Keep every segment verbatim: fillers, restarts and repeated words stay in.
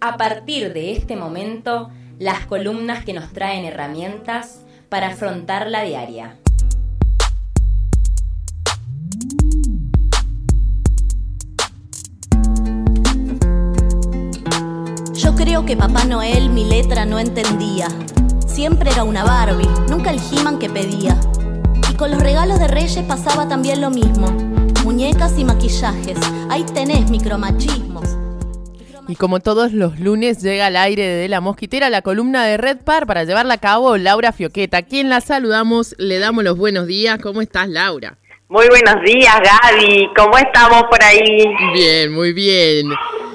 a partir de este momento, las columnas que nos traen herramientas para afrontar la diaria. Yo creo que Papá Noel mi letra no entendía. Siempre era una Barbie, nunca el He-Man que pedía. Y con los regalos de Reyes pasaba también lo mismo. Muñecas y maquillajes, ahí tenés micromachismos. Y como todos los lunes llega al aire de La Mosquitera la columna de Red Par para llevarla a cabo Laura Fioqueta, a quien la saludamos, le damos los buenos días. ¿Cómo estás, Laura? Muy buenos días, Gaby. ¿Cómo estamos por ahí? Bien, muy bien.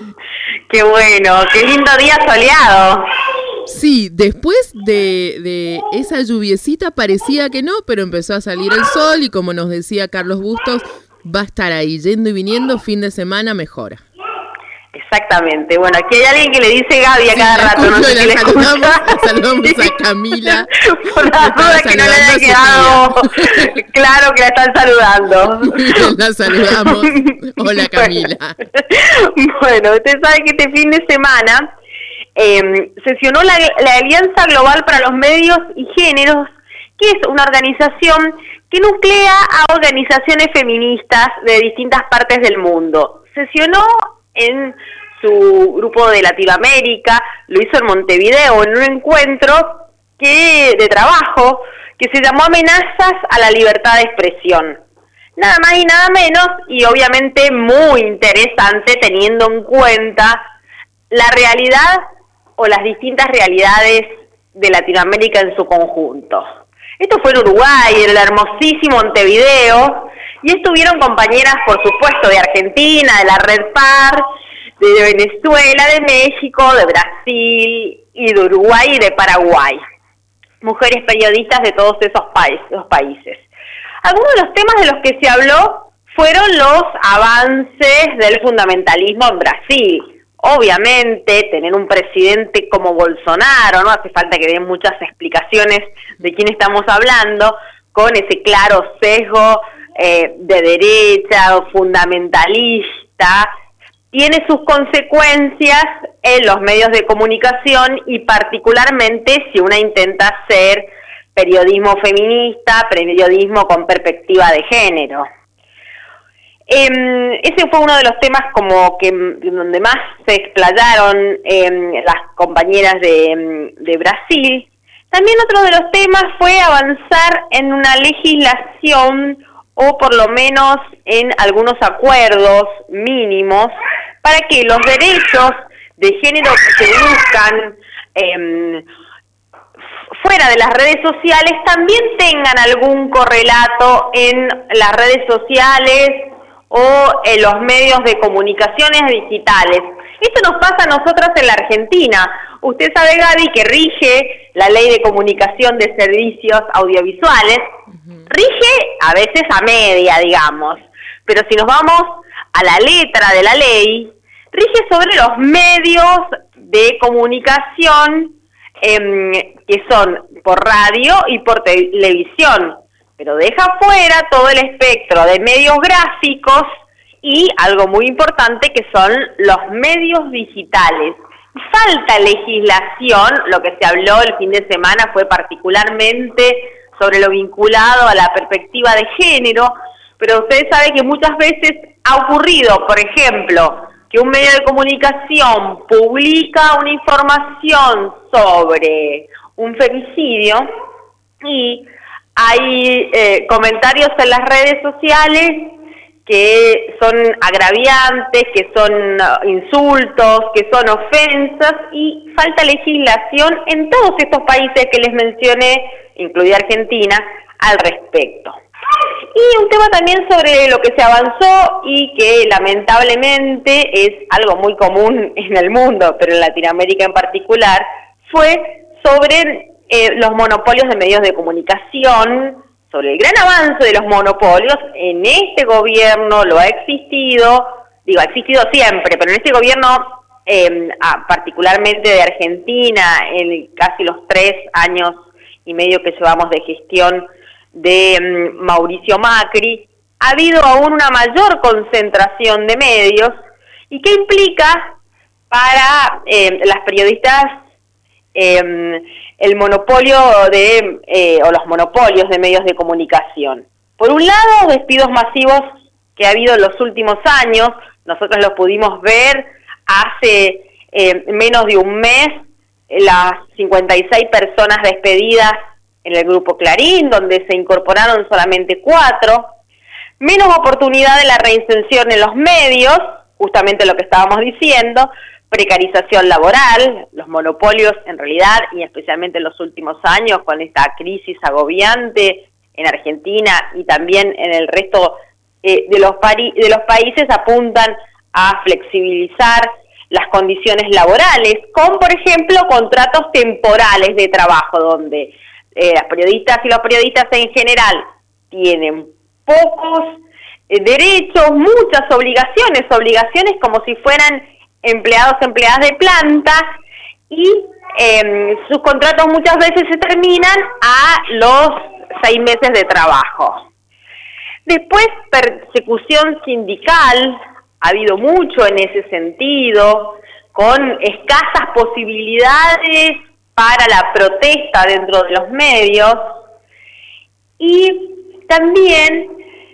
Qué bueno, qué lindo día soleado. Sí, después de, de esa lluviecita parecía que no, pero empezó a salir el sol y como nos decía Carlos Bustos, va a estar ahí yendo y viniendo, fin de semana mejora. Exactamente, bueno, aquí hay alguien que le dice Gaby a sí, cada rato, no sé si le saludamos, saludamos a Camila. Por la duda que no le haya quedado claro que la están saludando. Muy bien, la saludamos. Hola, Camila. Bueno, usted sabe que este fin de semana eh, sesionó la, la Alianza Global para los Medios y Géneros, que es una organización que nuclea a organizaciones feministas de distintas partes del mundo. Sesionó en su grupo de Latinoamérica, lo hizo en Montevideo, en un encuentro que de trabajo que se llamó Amenazas a la Libertad de Expresión. Nada más y nada menos, y obviamente muy interesante teniendo en cuenta la realidad o las distintas realidades de Latinoamérica en su conjunto. Esto fue en Uruguay, en el hermosísimo Montevideo, y estuvieron compañeras, por supuesto, de Argentina, de la Red Par, de Venezuela, de México, de Brasil, y de Uruguay y de Paraguay. Mujeres periodistas de todos esos países, esos países. Algunos de los temas de los que se habló fueron los avances del fundamentalismo en Brasil. Obviamente, tener un presidente como Bolsonaro, no hace falta que den muchas explicaciones de quién estamos hablando, con ese claro sesgo eh, de derecha o fundamentalista, tiene sus consecuencias en los medios de comunicación y particularmente si una intenta hacer periodismo feminista, periodismo con perspectiva de género. Eh, ese fue uno de los temas como que donde más se explayaron eh, las compañeras de, de Brasil. También otro de los temas fue avanzar en una legislación o por lo menos en algunos acuerdos mínimos para que los derechos de género que se buscan eh, fuera de las redes sociales también tengan algún correlato en las redes sociales o en los medios de comunicaciones digitales. Esto nos pasa a nosotras en la Argentina. Usted sabe, Gaby, que rige la Ley de Comunicación de Servicios Audiovisuales, uh-huh. Rige a veces a media, digamos, pero si nos vamos a la letra de la ley, rige sobre los medios de comunicación eh, que son por radio y por televisión, pero deja fuera todo el espectro de medios gráficos y algo muy importante que son los medios digitales. Falta legislación, lo que se habló el fin de semana fue particularmente sobre lo vinculado a la perspectiva de género, pero ustedes saben que muchas veces ha ocurrido, por ejemplo, que un medio de comunicación publica una información sobre un femicidio y hay eh, comentarios en las redes sociales que son agraviantes, que son uh, insultos, que son ofensas, y falta legislación en todos estos países que les mencioné, incluida Argentina, al respecto. Y un tema también sobre lo que se avanzó y que lamentablemente es algo muy común en el mundo, pero en Latinoamérica en particular, fue sobre eh, los monopolios de medios de comunicación, sobre el gran avance de los monopolios. En este gobierno lo ha existido, digo, ha existido siempre, pero en este gobierno, eh, ah, particularmente de Argentina, en casi los tres años y medio que llevamos de gestión de um, Mauricio Macri, ha habido aún una mayor concentración de medios. ¿Y qué implica? para eh, las periodistas eh, el monopolio de, eh, o los monopolios de medios de comunicación. Por un lado, despidos masivos que ha habido en los últimos años, nosotros los pudimos ver hace eh, menos de un mes, las cincuenta y seis personas despedidas en el Grupo Clarín, donde se incorporaron solamente cuatro, menos oportunidad de la reinserción en los medios, justamente lo que estábamos diciendo, precarización laboral, los monopolios en realidad, y especialmente en los últimos años, con esta crisis agobiante en Argentina y también en el resto eh, de, los pari- de los países, apuntan a flexibilizar las condiciones laborales, con, por ejemplo, contratos temporales de trabajo, donde eh, las periodistas y los periodistas en general tienen pocos eh, derechos, muchas obligaciones, obligaciones como si fueran empleados, empleadas de planta, y eh, sus contratos muchas veces se terminan a los seis meses de trabajo. Después, persecución sindical, ha habido mucho en ese sentido, con escasas posibilidades para la protesta dentro de los medios, y también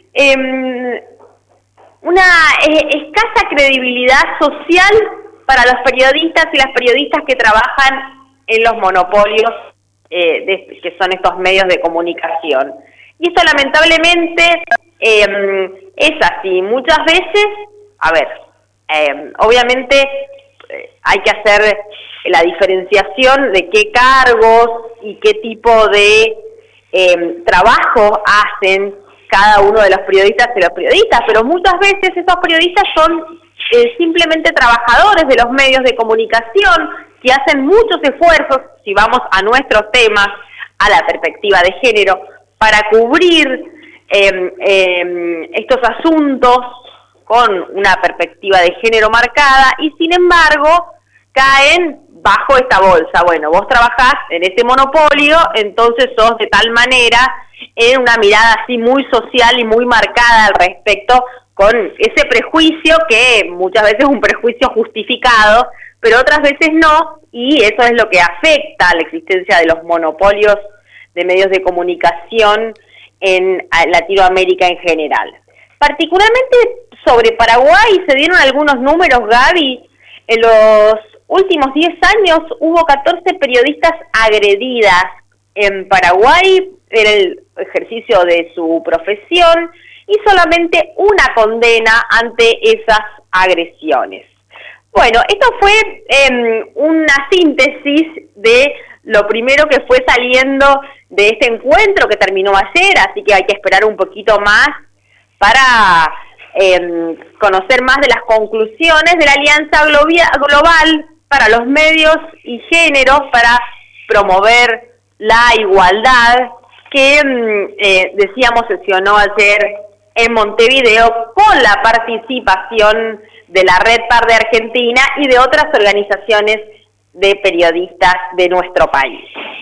eh, una eh, escasa credibilidad social para los periodistas y las periodistas que trabajan en los monopolios eh, de, que son estos medios de comunicación. Y esto lamentablemente eh, es así. Muchas veces, a ver, eh, obviamente eh, hay que hacer la diferenciación de qué cargos y qué tipo de eh, trabajo hacen cada uno de los periodistas y los periodistas, pero muchas veces esos periodistas son eh, simplemente trabajadores de los medios de comunicación que hacen muchos esfuerzos, si vamos a nuestros temas, a la perspectiva de género, para cubrir eh, eh, estos asuntos con una perspectiva de género marcada, y sin embargo caen bajo esta bolsa. Bueno, vos trabajás en este monopolio, entonces sos de tal manera, en una mirada así muy social y muy marcada al respecto, con ese prejuicio que muchas veces es un prejuicio justificado, pero otras veces no, y eso es lo que afecta a la existencia de los monopolios de medios de comunicación en Latinoamérica en general. Particularmente sobre Paraguay se dieron algunos números, Gaby. En los últimos diez años hubo catorce periodistas agredidas en Paraguay en el ejercicio de su profesión, y solamente una condena ante esas agresiones. Bueno, esto fue eh, una síntesis de lo primero que fue saliendo de este encuentro que terminó ayer, así que hay que esperar un poquito más para eh, conocer más de las conclusiones de la Alianza Global para los Medios y Géneros para promover la igualdad, que eh, decíamos sesionó ayer en Montevideo con la participación de la Red Par de Argentina y de otras organizaciones de periodistas de nuestro país.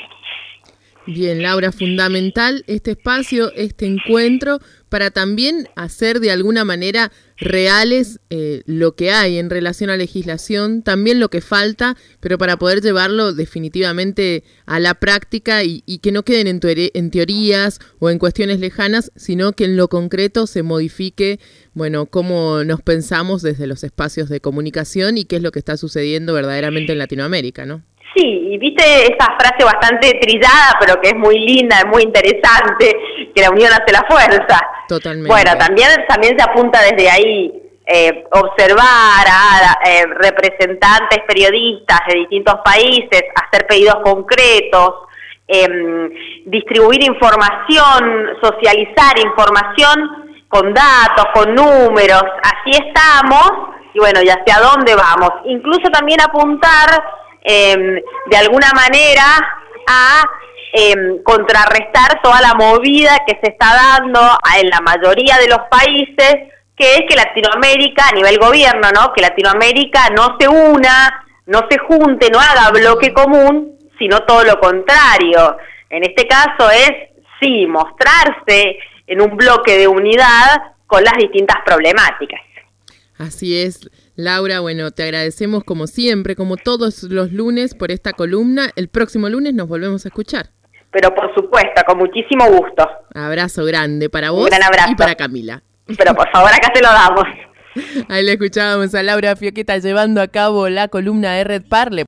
Bien, Laura, fundamental este espacio, este encuentro, para también hacer de alguna manera reales eh, lo que hay en relación a legislación, también lo que falta, pero para poder llevarlo definitivamente a la práctica y, y que no queden en, teori- en teorías o en cuestiones lejanas, sino que en lo concreto se modifique, bueno, cómo nos pensamos desde los espacios de comunicación y qué es lo que está sucediendo verdaderamente en Latinoamérica, ¿no? Sí, y viste esa frase bastante trillada, pero que es muy linda, es muy interesante, que la unión hace la fuerza. Totalmente. Bueno, también, también se apunta desde ahí eh, observar a eh, representantes periodistas de distintos países, hacer pedidos concretos, eh, distribuir información, socializar información con datos, con números, así estamos, y bueno, y hacia dónde vamos. Incluso también apuntar Eh, de alguna manera a eh, contrarrestar toda la movida que se está dando en la mayoría de los países, que es que Latinoamérica, a nivel gobierno, ¿no? Que Latinoamérica no se una, no se junte, no haga bloque común, sino todo lo contrario. En este caso es, sí, mostrarse en un bloque de unidad con las distintas problemáticas. Así es, Laura, bueno, te agradecemos como siempre, como todos los lunes, por esta columna. El próximo lunes nos volvemos a escuchar. Pero por supuesto, con muchísimo gusto. Abrazo grande para vos y para Camila. Pero por favor, acá te lo damos. Ahí le escuchábamos a Laura Fioqueta llevando a cabo la columna de Red Parle.